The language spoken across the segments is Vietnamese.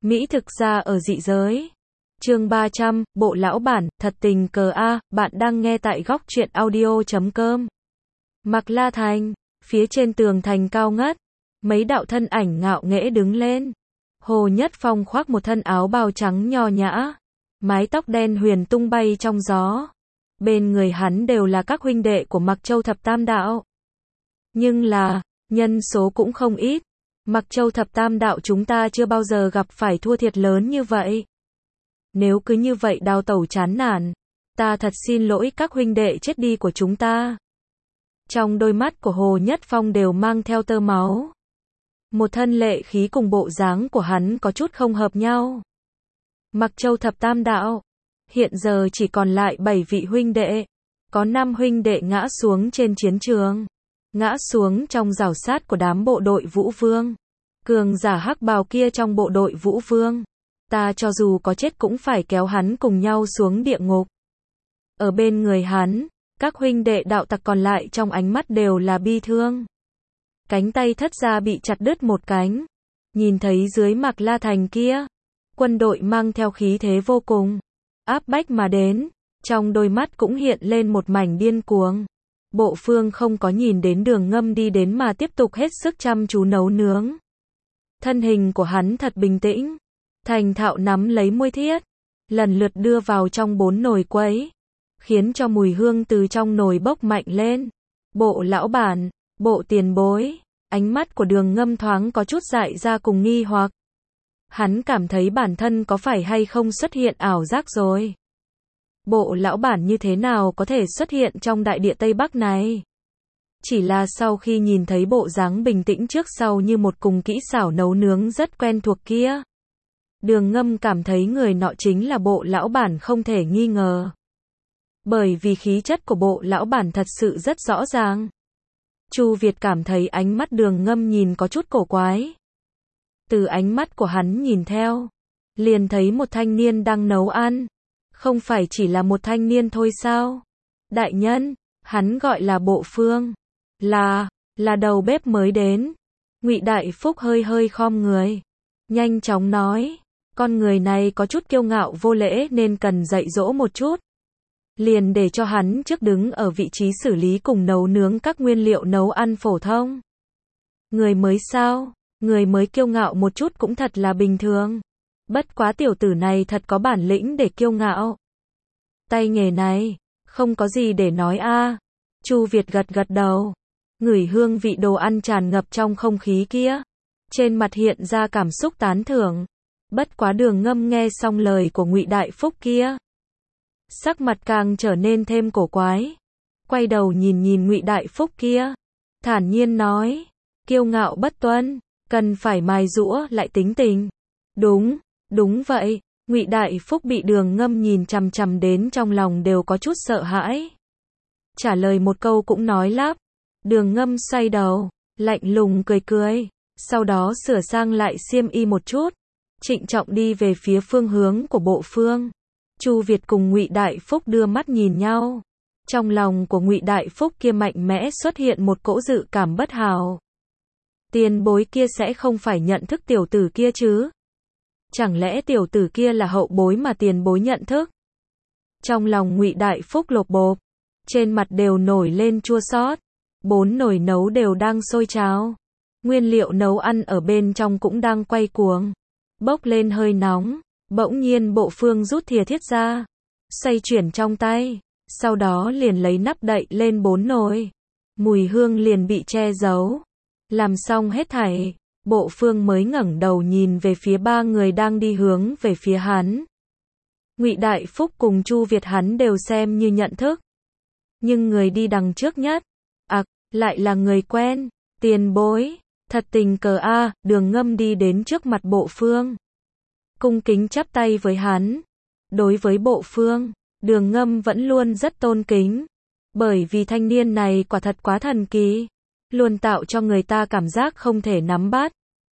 Mỹ thực ra ở dị giới. Chương 300, bộ lão bản, thật tình cờ a, bạn đang nghe tại góc truyện audio.com. Mạc La Thành, phía trên tường thành cao ngất, mấy đạo thân ảnh ngạo nghễ đứng lên. Hồ Nhất Phong khoác một thân áo bào trắng nho nhã, mái tóc đen huyền tung bay trong gió. Bên người hắn đều là các huynh đệ của Mặc Châu Thập Tam Đạo. Nhưng là, nhân số cũng không ít. Mặc Châu Thập Tam Đạo chúng ta chưa bao giờ gặp phải thua thiệt lớn như vậy. Nếu cứ như vậy đào tẩu chán nản, ta thật xin lỗi các huynh đệ chết đi của chúng ta. Trong đôi mắt của Hồ Nhất Phong đều mang theo tơ máu. Một thân lệ khí cùng bộ dáng của hắn có chút không hợp nhau. Mặc Châu Thập Tam Đạo, hiện giờ chỉ còn lại 7 vị huynh đệ. Có 5 huynh đệ ngã xuống trên chiến trường. Ngã xuống trong rào sát của đám bộ đội Vũ Vương. Cường giả hắc bào kia trong bộ đội Vũ Vương. Ta cho dù có chết cũng phải kéo hắn cùng nhau xuống địa ngục. Ở bên người hắn, các huynh đệ đạo tặc còn lại trong ánh mắt đều là bi thương. Cánh tay thất gia bị chặt đứt một cánh. Nhìn thấy dưới Mạc La Thành kia, quân đội mang theo khí thế vô cùng, áp bách mà đến, trong đôi mắt cũng hiện lên một mảnh điên cuồng. Bộ Phương không có nhìn đến Đường Ngâm đi đến mà tiếp tục hết sức chăm chú nấu nướng. Thân hình của hắn thật bình tĩnh, thành thạo nắm lấy môi thiết, lần lượt đưa vào trong 4 nồi quấy, khiến cho mùi hương từ trong nồi bốc mạnh lên. Bộ lão bản, bộ tiền bối, ánh mắt của Đường Ngâm thoáng có chút dại ra cùng nghi hoặc. Hắn cảm thấy bản thân có phải hay không xuất hiện ảo giác rồi. Bộ lão bản như thế nào có thể xuất hiện trong đại địa Tây Bắc này? Chỉ là sau khi nhìn thấy bộ dáng bình tĩnh trước sau như một cùng kỹ xảo nấu nướng rất quen thuộc kia, Đường Ngâm cảm thấy người nọ chính là bộ lão bản không thể nghi ngờ. Bởi vì khí chất của bộ lão bản thật sự rất rõ ràng. Chu Việt cảm thấy ánh mắt Đường Ngâm nhìn có chút cổ quái. Từ ánh mắt của hắn nhìn theo, liền thấy một thanh niên đang nấu ăn. Không phải chỉ là một thanh niên thôi sao? Đại nhân, hắn gọi là Bộ Phương. Là đầu bếp mới đến. Ngụy Đại Phúc hơi hơi khom người. Nhanh chóng nói, con người này có chút kiêu ngạo vô lễ nên cần dạy dỗ một chút. Liền để cho hắn trước đứng ở vị trí xử lý cùng nấu nướng các nguyên liệu nấu ăn phổ thông. Người mới sao? Người mới kiêu ngạo một chút cũng thật là bình thường. Bất quá tiểu tử này thật có bản lĩnh để kiêu ngạo. Tay nghề này, không có gì để nói a. Chu Việt gật gật đầu. Ngửi hương vị đồ ăn tràn ngập trong không khí kia. Trên mặt hiện ra cảm xúc tán thưởng. Bất quá Đường Ngâm nghe xong lời của Ngụy Đại Phúc kia, sắc mặt càng trở nên thêm cổ quái. Quay đầu nhìn Ngụy Đại Phúc kia, thản nhiên nói, kiêu ngạo bất tuân, cần phải mài giũa lại tính tình. Đúng vậy. Ngụy Đại Phúc bị Đường Ngâm nhìn chằm chằm đến trong lòng đều có chút sợ hãi. Trả lời một câu cũng nói lắp. Đường Ngâm xoay đầu, lạnh lùng cười, sau đó sửa sang lại xiêm y một chút, trịnh trọng đi về phía phương hướng của Bộ Phương. Chu Việt cùng Ngụy Đại Phúc đưa mắt nhìn nhau. Trong lòng của Ngụy Đại Phúc kia mạnh mẽ xuất hiện một cỗ dự cảm bất hảo. Tiền bối kia sẽ không phải nhận thức tiểu tử kia chứ? Chẳng lẽ tiểu tử kia là hậu bối mà tiền bối nhận thức? Trong lòng Ngụy Đại Phúc lột bột, trên mặt đều nổi lên chua xót. 4 nồi nấu đều đang sôi trào. Nguyên liệu nấu ăn ở bên trong cũng đang quay cuồng, bốc lên hơi nóng. Bỗng nhiên Bộ Phương rút thìa thiết ra, xoay chuyển trong tay, sau đó liền lấy nắp đậy lên 4 nồi. Mùi hương liền bị che giấu. Làm xong hết thảy, Bộ Phương mới ngẩng đầu nhìn về phía 3 người đang đi hướng về phía hắn. Ngụy Đại Phúc cùng Chu Việt hắn đều xem như nhận thức. Nhưng người đi đằng trước nhất, lại là người quen. Tiền bối, thật tình cờ a. Đường Ngâm đi đến trước mặt Bộ Phương, cung kính chắp tay với hắn. Đối với Bộ Phương, Đường Ngâm vẫn luôn rất tôn kính. Bởi vì thanh niên này quả thật quá thần kỳ, luôn tạo cho người ta cảm giác không thể nắm bắt.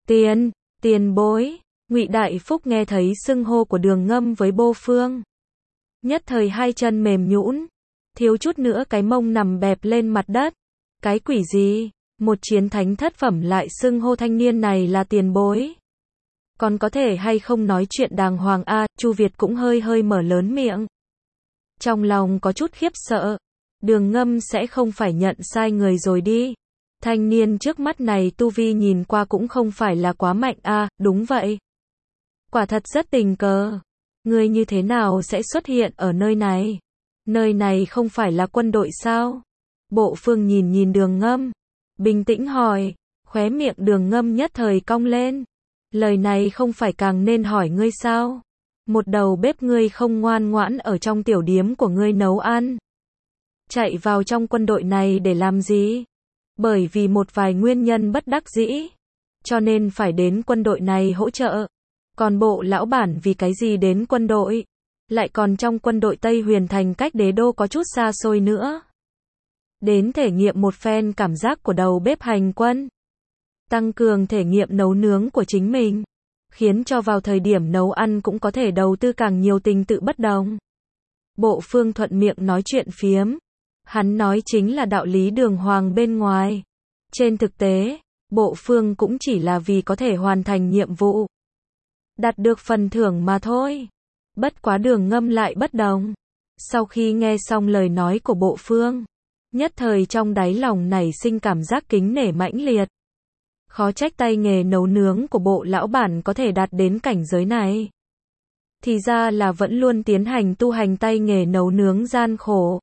Tiền bối. Ngụy Đại Phúc nghe thấy xưng hô của Đường Ngâm với Bộ Phương, nhất thời hai chân mềm nhũn, thiếu chút nữa cái mông nằm bẹp lên mặt đất. Cái quỷ gì? Một chiến thánh thất phẩm lại xưng hô thanh niên này là tiền bối. Còn có thể hay không nói chuyện đàng hoàng a? Chu Việt cũng hơi hơi mở lớn miệng. Trong lòng có chút khiếp sợ. Đường Ngâm sẽ không phải nhận sai người rồi đi. Thanh niên trước mắt này tu vi nhìn qua cũng không phải là quá mạnh a, đúng vậy. Quả thật rất tình cờ. Ngươi như thế nào sẽ xuất hiện ở nơi này? Nơi này không phải là quân đội sao? Bộ Phương nhìn nhìn Đường Ngâm, bình tĩnh hỏi, khóe miệng Đường Ngâm nhất thời cong lên. Lời này không phải càng nên hỏi ngươi sao? Một đầu bếp ngươi không ngoan ngoãn ở trong tiểu điếm của ngươi nấu ăn. Chạy vào trong quân đội này để làm gì? Bởi vì một vài nguyên nhân bất đắc dĩ, cho nên phải đến quân đội này hỗ trợ. Còn bộ lão bản vì cái gì đến quân đội? Lại còn trong quân đội Tây Huyền Thành cách đế đô có chút xa xôi nữa. Đến thể nghiệm một phen cảm giác của đầu bếp hành quân. Tăng cường thể nghiệm nấu nướng của chính mình. Khiến cho vào thời điểm nấu ăn cũng có thể đầu tư càng nhiều tình tự bất đồng. Bộ Phương thuận miệng nói chuyện phiếm. Hắn nói chính là đạo lý đường hoàng bên ngoài. Trên thực tế, Bộ Phương cũng chỉ là vì có thể hoàn thành nhiệm vụ. Đạt được phần thưởng mà thôi. Bất quá Đường Ngâm lại bất đồng. Sau khi nghe xong lời nói của Bộ Phương, nhất thời trong đáy lòng nảy sinh cảm giác kính nể mãnh liệt. Khó trách tay nghề nấu nướng của bộ lão bản có thể đạt đến cảnh giới này. Thì ra là vẫn luôn tiến hành tu hành tay nghề nấu nướng gian khổ.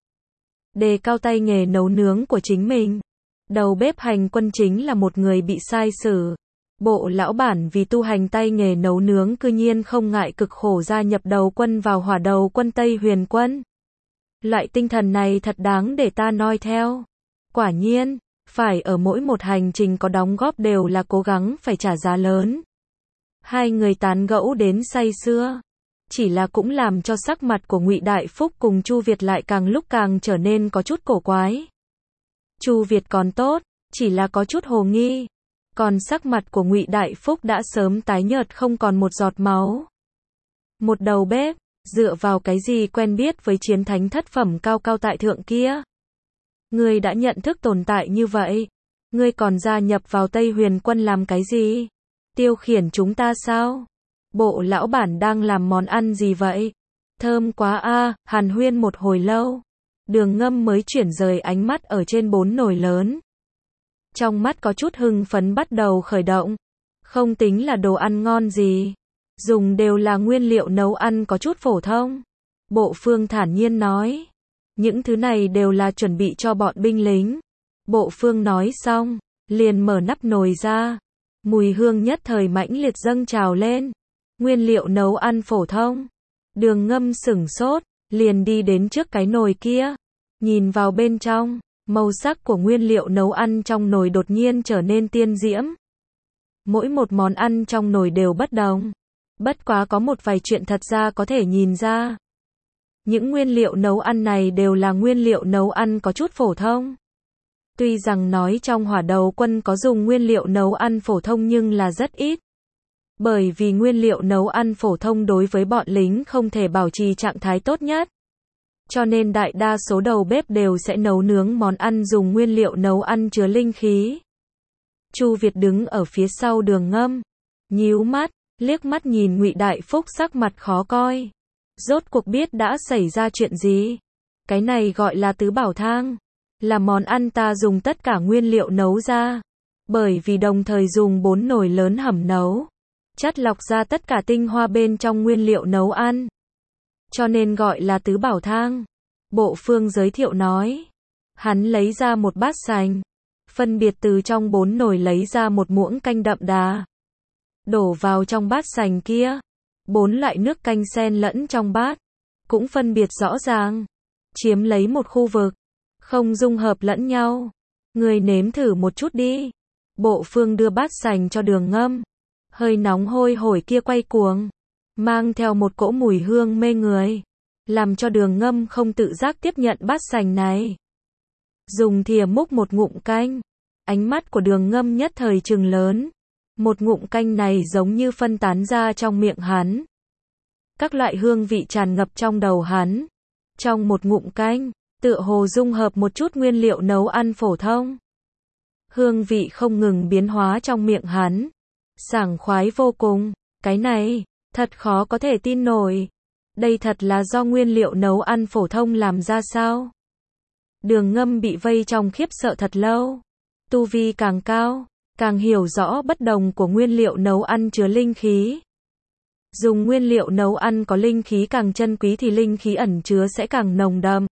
Đề cao tay nghề nấu nướng của chính mình. Đầu bếp hành quân chính là một người bị sai xử. Bộ lão bản vì tu hành tay nghề nấu nướng cư nhiên không ngại cực khổ gia nhập đầu quân vào hỏa đầu quân Tây Huyền quân. Loại tinh thần này thật đáng để ta noi theo. Quả nhiên, phải ở mỗi một hành trình có đóng góp đều là cố gắng phải trả giá lớn. Hai người tán gẫu đến say sưa, chỉ là cũng làm cho sắc mặt của Ngụy Đại Phúc cùng Chu Việt lại càng lúc càng trở nên có chút cổ quái. Chu Việt còn tốt, chỉ là có chút hồ nghi, còn sắc mặt của Ngụy Đại Phúc đã sớm tái nhợt không còn một giọt máu. Một đầu bếp, dựa vào cái gì quen biết với chiến thánh thất phẩm cao cao tại thượng kia? Ngươi đã nhận thức tồn tại như vậy, ngươi còn gia nhập vào Tây Huyền quân làm cái gì? Tiêu khiển chúng ta sao? Bộ lão bản đang làm món ăn gì vậy? Thơm quá a, hàn huyên một hồi lâu. Đường Ngâm mới chuyển rời ánh mắt ở trên 4 nồi lớn. Trong mắt có chút hưng phấn bắt đầu khởi động. Không tính là đồ ăn ngon gì. Dùng đều là nguyên liệu nấu ăn có chút phổ thông. Bộ Phương thản nhiên nói. Những thứ này đều là chuẩn bị cho bọn binh lính. Bộ Phương nói xong, liền mở nắp nồi ra. Mùi hương nhất thời mãnh liệt dâng trào lên. Nguyên liệu nấu ăn phổ thông. Đường Ngâm sửng sốt, liền đi đến trước cái nồi kia. Nhìn vào bên trong, màu sắc của nguyên liệu nấu ăn trong nồi đột nhiên trở nên tiên diễm. Mỗi một món ăn trong nồi đều bất đồng. Bất quá có một vài chuyện thật ra có thể nhìn ra. Những nguyên liệu nấu ăn này đều là nguyên liệu nấu ăn có chút phổ thông. Tuy rằng nói trong hỏa đầu quân có dùng nguyên liệu nấu ăn phổ thông nhưng là rất ít. Bởi vì nguyên liệu nấu ăn phổ thông đối với bọn lính không thể bảo trì trạng thái tốt nhất. Cho nên đại đa số đầu bếp đều sẽ nấu nướng món ăn dùng nguyên liệu nấu ăn chứa linh khí. Chu Việt đứng ở phía sau Đường Ngâm, nhíu mắt, liếc mắt nhìn Ngụy Đại Phúc sắc mặt khó coi. Rốt cuộc biết đã xảy ra chuyện gì? Cái này gọi là tứ bảo thang. Là món ăn ta dùng tất cả nguyên liệu nấu ra. Bởi vì đồng thời dùng 4 nồi lớn hầm nấu. Chắt lọc ra tất cả tinh hoa bên trong nguyên liệu nấu ăn. Cho nên gọi là tứ bảo thang. Bộ Phương giới thiệu nói. Hắn lấy ra một bát sành. Phân biệt từ trong 4 nồi lấy ra một muỗng canh đậm đà. Đổ vào trong bát sành kia. 4 loại nước canh xen lẫn trong bát. Cũng phân biệt rõ ràng. Chiếm lấy một khu vực. Không dung hợp lẫn nhau. Người nếm thử một chút đi. Bộ Phương đưa bát sành cho Đường Ngâm. Hơi nóng hôi hổi kia quay cuồng. Mang theo một cỗ mùi hương mê người. Làm cho Đường Ngâm không tự giác tiếp nhận bát sành này. Dùng thìa múc một ngụm canh. Ánh mắt của Đường Ngâm nhất thời trừng lớn. Một ngụm canh này giống như phân tán ra trong miệng hắn. Các loại hương vị tràn ngập trong đầu hắn. Trong một ngụm canh, tựa hồ dung hợp một chút nguyên liệu nấu ăn phổ thông. Hương vị không ngừng biến hóa trong miệng hắn. Sảng khoái vô cùng. Cái này, thật khó có thể tin nổi. Đây thật là do nguyên liệu nấu ăn phổ thông làm ra sao? Đường Ngâm bị vây trong khiếp sợ thật lâu. Tu vi càng cao, càng hiểu rõ bất đồng của nguyên liệu nấu ăn chứa linh khí. Dùng nguyên liệu nấu ăn có linh khí càng chân quý thì linh khí ẩn chứa sẽ càng nồng đậm.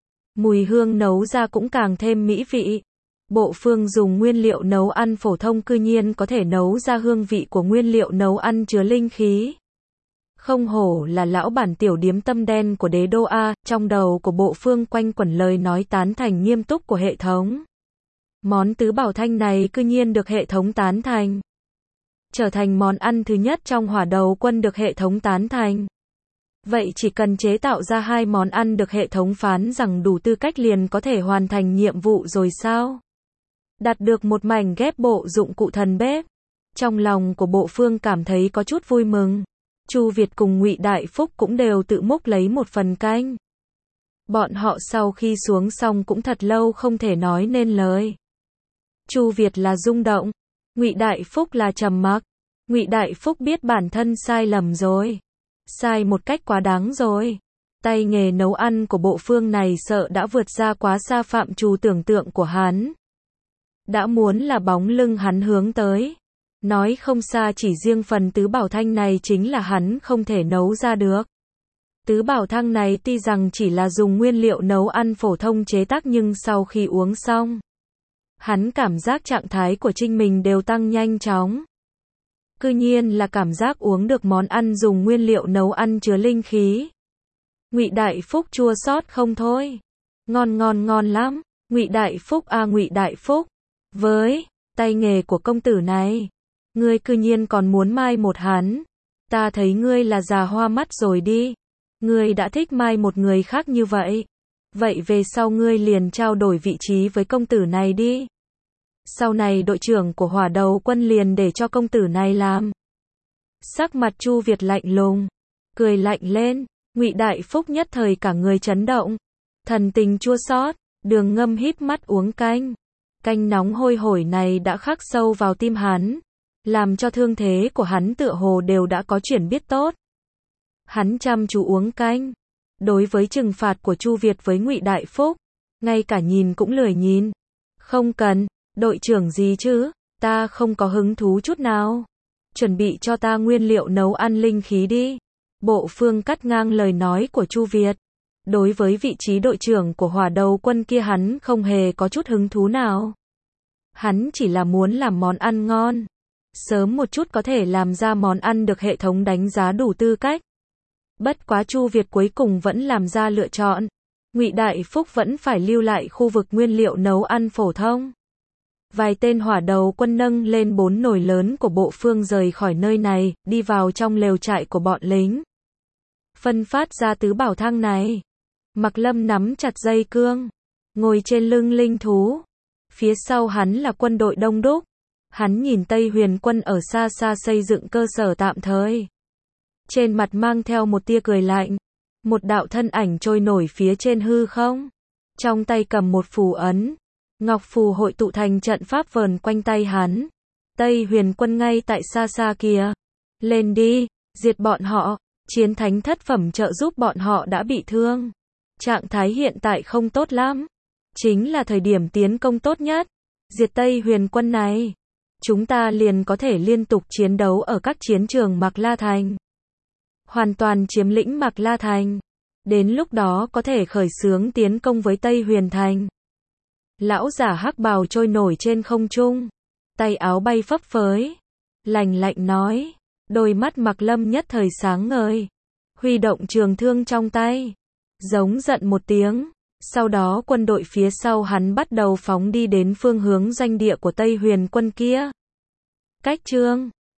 Mùi hương nấu ra cũng càng thêm mỹ vị. Bộ Phương dùng nguyên liệu nấu ăn phổ thông cư nhiên có thể nấu ra hương vị của nguyên liệu nấu ăn chứa linh khí. Không hổ là lão bản tiểu điếm tâm đen của đế đô A, trong đầu của Bộ Phương quanh quẩn lời nói tán thành nghiêm túc của hệ thống. Món tứ bảo thanh này cư nhiên được hệ thống tán thành. Trở thành món ăn thứ nhất trong Hỏa Đầu Quân được hệ thống tán thành. Vậy chỉ cần chế tạo ra 2 món ăn được hệ thống phán rằng đủ tư cách liền có thể hoàn thành nhiệm vụ rồi sao? Đạt được một mảnh ghép bộ dụng cụ thần bếp. Trong lòng của Bộ Phương cảm thấy có chút vui mừng. Chu Việt cùng Ngụy Đại Phúc cũng đều tự múc lấy một phần canh. Bọn họ sau khi xuống xong cũng thật lâu không thể nói nên lời. Chu Việt là rung động, Ngụy Đại Phúc là trầm mặc. Ngụy Đại Phúc biết bản thân sai lầm rồi. Sai một cách quá đáng rồi. Tay nghề nấu ăn của Bộ Phương này sợ đã vượt ra quá xa phạm trù tưởng tượng của hắn. Đã muốn là bóng lưng hắn hướng tới. Nói không xa chỉ riêng phần tứ bảo thanh này chính là hắn không thể nấu ra được. Tứ bảo thanh này tuy rằng chỉ là dùng nguyên liệu nấu ăn phổ thông chế tác nhưng sau khi uống xong, hắn cảm giác trạng thái của chính mình đều tăng nhanh chóng. Cư nhiên là cảm giác uống được món ăn dùng nguyên liệu nấu ăn chứa linh khí. Ngụy Đại Phúc chua xót không thôi. Ngon ngon ngon lắm. Ngụy Đại Phúc à, Ngụy Đại Phúc. Với tay nghề của công tử này, ngươi cư nhiên còn muốn mai một hắn. Ta thấy ngươi là già hoa mắt rồi đi. Ngươi đã thích mai một người khác như vậy. Vậy về sau ngươi liền trao đổi vị trí với công tử này đi. Sau này đội trưởng của Hỏa Đầu Quân liền để cho công tử này làm. Sắc mặt Chu Việt lạnh lùng, cười lạnh lên. Ngụy Đại Phúc nhất thời cả người chấn động, thần tình chua xót. Đường Ngâm híp mắt uống canh. Canh nóng hôi hổi này đã khắc sâu vào tim hắn, làm cho thương thế của hắn tựa hồ đều đã có chuyển biến tốt. Hắn chăm chú uống canh. Đối với trừng phạt của Chu Việt với Ngụy Đại Phúc, ngay cả nhìn cũng lười nhìn. Không cần, đội trưởng gì chứ, ta không có hứng thú chút nào. Chuẩn bị cho ta nguyên liệu nấu ăn linh khí đi. Bộ Phương cắt ngang lời nói của Chu Việt. Đối với vị trí đội trưởng của Hỏa Đầu Quân kia hắn không hề có chút hứng thú nào. Hắn chỉ là muốn làm món ăn ngon. Sớm một chút có thể làm ra món ăn được hệ thống đánh giá đủ tư cách. Bất quá Chu Việt cuối cùng vẫn làm ra lựa chọn. Ngụy Đại Phúc vẫn phải lưu lại khu vực nguyên liệu nấu ăn phổ thông. Vài tên Hỏa Đầu Quân nâng lên 4 nồi lớn của Bộ Phương rời khỏi nơi này, đi vào trong lều trại của bọn lính. Phân phát ra tứ bảo thang này. Mạc Lâm nắm chặt dây cương, ngồi trên lưng linh thú. Phía sau hắn là quân đội đông đúc. Hắn nhìn Tây Huyền quân ở xa xa xây dựng cơ sở tạm thời. Trên mặt mang theo một tia cười lạnh. Một đạo thân ảnh trôi nổi phía trên hư không. Trong tay cầm một phù ấn. Ngọc phù hội tụ thành trận pháp vờn quanh tay hắn. Tây Huyền quân ngay tại xa xa kia. Lên đi, diệt bọn họ. Chiến thánh thất phẩm trợ giúp bọn họ đã bị thương. Trạng thái hiện tại không tốt lắm. Chính là thời điểm tiến công tốt nhất. Diệt Tây Huyền quân này, chúng ta liền có thể liên tục chiến đấu ở các chiến trường Mạc La Thành. Hoàn toàn chiếm lĩnh Mạc La Thành. Đến lúc đó có thể khởi xướng tiến công với Tây Huyền Thành. Lão giả hắc bào trôi nổi trên không trung. Tay áo bay phấp phới. Lạnh lạnh nói. Đôi mắt Mạc Lâm nhất thời sáng ngời. Huy động trường thương trong tay. Giống giận một tiếng. Sau đó quân đội phía sau hắn bắt đầu phóng đi đến phương hướng doanh địa của Tây Huyền quân kia. Cách chương